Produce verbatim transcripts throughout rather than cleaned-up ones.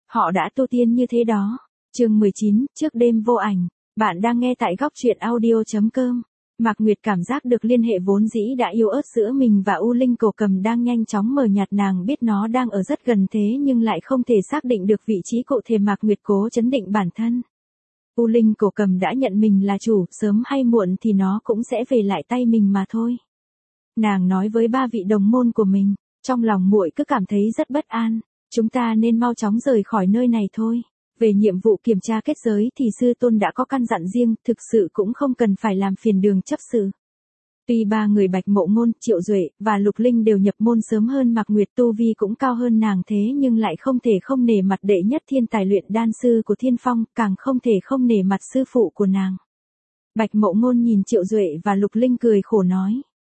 Họ đã tu tiên như thế đó. Chương mười chín, trước đêm vô ảnh. Bạn đang nghe tại góc truyện audio.com. Mạc Nguyệt cảm giác được liên hệ vốn dĩ đã yếu ớt giữa mình và U Linh Cổ Cầm đang nhanh chóng mờ nhạt, nàng biết nó đang ở rất gần thế nhưng lại không thể xác định được vị trí cụ thể. Mạc Nguyệt cố chấn định bản thân. U Linh Cổ Cầm đã nhận mình là chủ, sớm hay muộn thì nó cũng sẽ về lại tay mình mà thôi. Nàng nói với ba vị đồng môn của mình, trong lòng muội cứ cảm thấy rất bất an, chúng ta nên mau chóng rời khỏi nơi này thôi. Về nhiệm vụ kiểm tra kết giới thì sư tôn đã có căn dặn riêng, thực sự cũng không cần phải làm phiền Đường chấp sự. Tuy ba người Bạch Mộ Ngôn, Triệu Duệ và Lục Linh đều nhập môn sớm hơn Mạc Nguyệt, tu vi cũng cao hơn nàng, thế nhưng lại không thể không nể mặt đệ nhất thiên tài luyện đan sư của Thiên Phong, càng không thể không nể mặt sư phụ của nàng. Bạch Mộ Ngôn nhìn Triệu Duệ và Lục Linh cười khổ nói: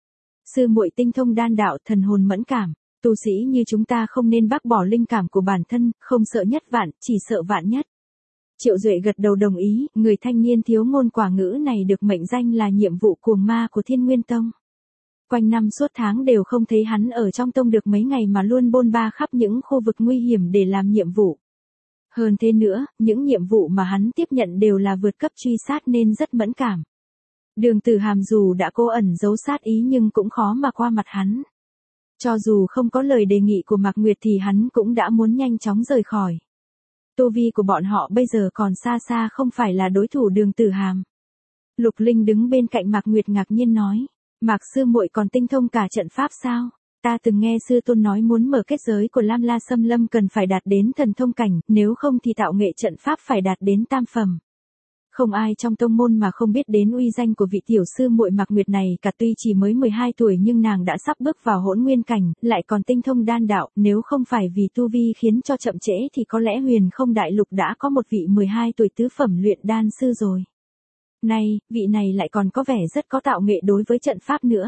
sư muội tinh thông đan đạo, thần hồn mẫn cảm, tu sĩ như chúng ta không nên bác bỏ linh cảm của bản thân, không sợ nhất vạn, chỉ sợ vạn nhất. Triệu Duệ gật đầu đồng ý, người thanh niên thiếu ngôn quả ngữ này được mệnh danh là nhiệm vụ cuồng ma của Thiên Nguyên Tông. Quanh năm suốt tháng đều không thấy hắn ở trong tông được mấy ngày mà luôn bôn ba khắp những khu vực nguy hiểm để làm nhiệm vụ. Hơn thế nữa, những nhiệm vụ mà hắn tiếp nhận đều là vượt cấp truy sát nên rất mẫn cảm. Đường Tử Hàm dù đã cố ẩn giấu sát ý nhưng cũng khó mà qua mặt hắn. Cho dù không có lời đề nghị của Mạc Nguyệt thì hắn cũng đã muốn nhanh chóng rời khỏi. Tu vi của bọn họ bây giờ còn xa xa không phải là đối thủ Đường Tử Hàm. Lục Linh đứng bên cạnh Mạc Nguyệt ngạc nhiên nói: Mạc sư muội còn tinh thông cả trận pháp sao? Ta từng nghe sư tôn nói muốn mở kết giới của Lam La Xâm Lâm cần phải đạt đến thần thông cảnh, nếu không thì tạo nghệ trận pháp phải đạt đến tam phẩm. Không ai trong tông môn mà không biết đến uy danh của vị tiểu sư muội Mạc Nguyệt này cả, tuy chỉ mới mười hai tuổi nhưng nàng đã sắp bước vào hỗn nguyên cảnh, lại còn tinh thông đan đạo, nếu không phải vì tu vi khiến cho chậm trễ thì có lẽ Huyền Không Đại Lục đã có một vị mười hai tuổi tứ phẩm luyện đan sư rồi. Nay, vị này lại còn có vẻ rất có tạo nghệ đối với trận pháp nữa.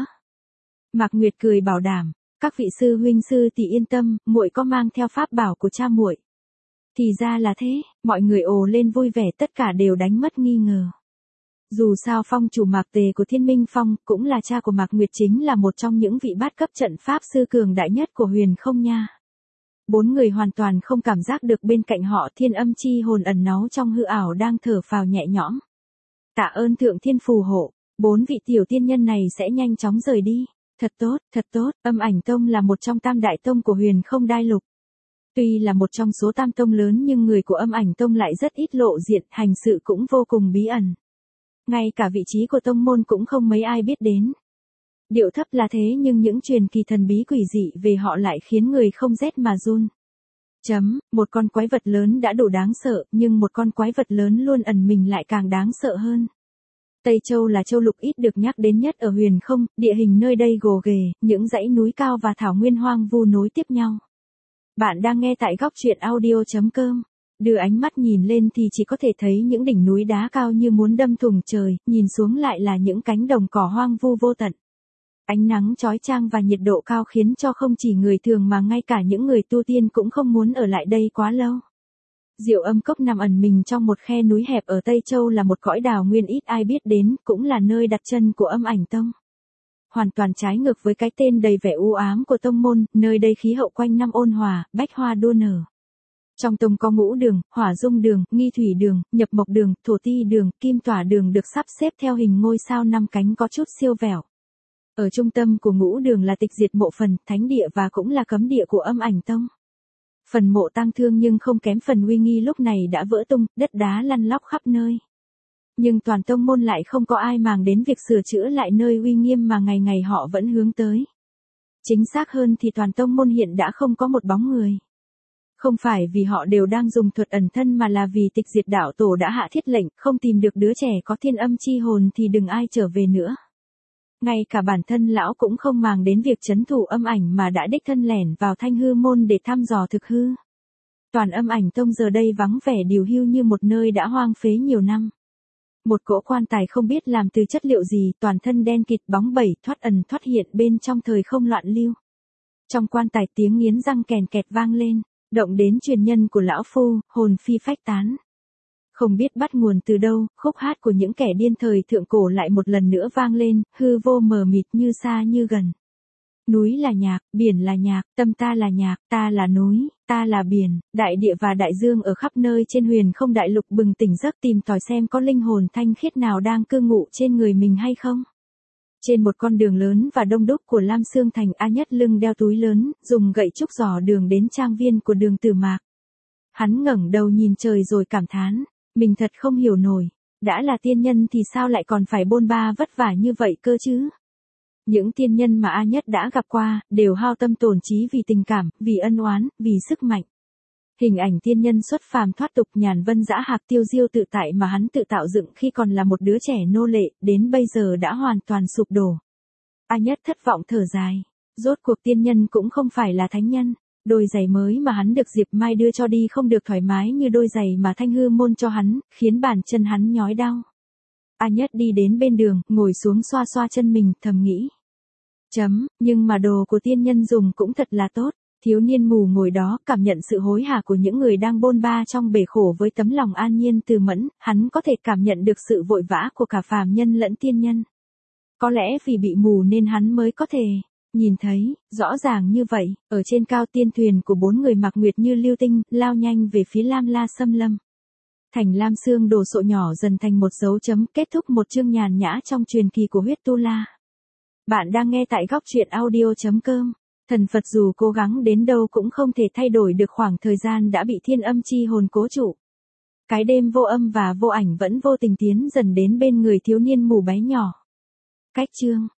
Mạc Nguyệt cười bảo đảm: các vị sư huynh sư tỷ yên tâm, muội có mang theo pháp bảo của cha muội. Thì ra là thế, mọi người ồ lên vui vẻ, tất cả đều đánh mất nghi ngờ. Dù sao phong chủ Mạc Tề của Thiên Minh Phong, cũng là cha của Mạc Nguyệt, chính là một trong những vị bát cấp trận pháp sư cường đại nhất của Huyền Không Nha. Bốn người hoàn toàn không cảm giác được bên cạnh họ thiên âm chi hồn ẩn náu trong hư ảo đang thở phào nhẹ nhõm. Tạ ơn thượng thiên phù hộ, bốn vị tiểu tiên nhân này sẽ nhanh chóng rời đi. Thật tốt, thật tốt, Âm Ảnh Tông là một trong tam đại tông của Huyền Không Đại Lục. Tuy là một trong số tam tông lớn nhưng người của Âm Ảnh Tông lại rất ít lộ diện, hành sự cũng vô cùng bí ẩn. Ngay cả vị trí của tông môn cũng không mấy ai biết đến. Điệu thấp là thế nhưng những truyền kỳ thần bí quỷ dị về họ lại khiến người không rét mà run. Chấm, một con quái vật lớn đã đủ đáng sợ, nhưng một con quái vật lớn luôn ẩn mình lại càng đáng sợ hơn. Tây Châu là châu lục ít được nhắc đến nhất ở Huyền Không, địa hình nơi đây gồ ghề, những dãy núi cao và thảo nguyên hoang vu nối tiếp nhau. Bạn đang nghe tại góc truyện audio.com. Đưa ánh mắt nhìn lên thì chỉ có thể thấy những đỉnh núi đá cao như muốn đâm thủng trời, nhìn xuống lại là những cánh đồng cỏ hoang vu vô tận. Ánh nắng chói chang và nhiệt độ cao khiến cho không chỉ người thường mà ngay cả những người tu tiên cũng không muốn ở lại đây quá lâu. Diệu Âm Cốc nằm ẩn mình trong một khe núi hẹp ở Tây Châu, là một cõi đào nguyên ít ai biết đến, cũng là nơi đặt chân của Âm Ảnh Tông. Hoàn toàn trái ngược với cái tên đầy vẻ u ám của tông môn, nơi đây khí hậu quanh năm ôn hòa, bách hoa đua nở. Trong tông có ngũ đường, hỏa dung đường, nghi thủy đường, nhập mộc đường, thổ ti đường, kim tỏa đường được sắp xếp theo hình ngôi sao năm cánh có chút siêu vẹo. Ở trung tâm của ngũ đường là tịch diệt mộ phần, thánh địa và cũng là cấm địa của Âm Ảnh Tông. Phần mộ tang thương nhưng không kém phần uy nghi lúc này đã vỡ tung, đất đá lăn lóc khắp nơi. Nhưng toàn tông môn lại không có ai màng đến việc sửa chữa lại nơi uy nghiêm mà ngày ngày họ vẫn hướng tới. Chính xác hơn thì toàn tông môn hiện đã không có một bóng người. Không phải vì họ đều đang dùng thuật ẩn thân mà là vì tịch diệt đạo tổ đã hạ thiết lệnh, không tìm được đứa trẻ có thiên âm chi hồn thì đừng ai trở về nữa. Ngay cả bản thân lão cũng không màng đến việc trấn thủ Âm Ảnh mà đã đích thân lẻn vào Thanh Hư môn để thăm dò thực hư. Toàn Âm Ảnh Tông giờ đây vắng vẻ điều hưu như một nơi đã hoang phế nhiều năm. Một cỗ quan tài không biết làm từ chất liệu gì, toàn thân đen kịt bóng bẩy thoát ẩn thoát hiện bên trong thời không loạn lưu. Trong quan tài tiếng nghiến răng kèn kẹt vang lên, động đến truyền nhân của lão phu, hồn phi phách tán. Không biết bắt nguồn từ đâu, khúc hát của những kẻ điên thời thượng cổ lại một lần nữa vang lên, hư vô mờ mịt như xa như gần. Núi là nhạc, biển là nhạc, tâm ta là nhạc, ta là núi, ta là biển, đại địa và đại dương ở khắp nơi trên huyền không đại lục bừng tỉnh giấc tìm tòi xem có linh hồn thanh khiết nào đang cư ngụ trên người mình hay không. Trên một con đường lớn và đông đúc của Lam Sương Thành, A Nhất lưng đeo túi lớn, dùng gậy trúc dò đường đến trang viên của Đường Tử Mạc. Hắn ngẩng đầu nhìn trời rồi cảm thán, mình thật không hiểu nổi, đã là tiên nhân thì sao lại còn phải bôn ba vất vả như vậy cơ chứ? Những tiên nhân mà A Nhất đã gặp qua, đều hao tâm tổn trí vì tình cảm, vì ân oán, vì sức mạnh. Hình ảnh tiên nhân xuất phàm thoát tục nhàn vân dã hạc tiêu diêu tự tại mà hắn tự tạo dựng khi còn là một đứa trẻ nô lệ, đến bây giờ đã hoàn toàn sụp đổ. A Nhất thất vọng thở dài, rốt cuộc tiên nhân cũng không phải là thánh nhân, đôi giày mới mà hắn được Diệp Mai đưa cho đi không được thoải mái như đôi giày mà Thanh Hư môn cho hắn, khiến bàn chân hắn nhói đau. A Nhất đi đến bên đường, ngồi xuống xoa xoa chân mình, thầm nghĩ. Chấm, nhưng mà đồ của tiên nhân dùng cũng thật là tốt. Thiếu niên mù ngồi đó cảm nhận sự hối hả của những người đang bôn ba trong bể khổ với tấm lòng an nhiên từ mẫn, hắn có thể cảm nhận được sự vội vã của cả phàm nhân lẫn tiên nhân. Có lẽ vì bị mù nên hắn mới có thể nhìn thấy, rõ ràng như vậy, ở trên cao tiên thuyền của bốn người Mạc Nguyệt như lưu tinh, lao nhanh về phía Lam La Xâm Lâm. Thành Lam Sương đồ sộ nhỏ dần thành một dấu chấm, kết thúc một chương nhàn nhã trong truyền kỳ của huyết tu la. Bạn đang nghe tại góc truyện audio chấm com. Thần Phật dù cố gắng đến đâu cũng không thể thay đổi được khoảng thời gian đã bị thiên âm chi hồn cố trụ. Cái đêm vô âm và vô ảnh vẫn vô tình tiến dần đến bên người thiếu niên mù bé nhỏ. Cách chương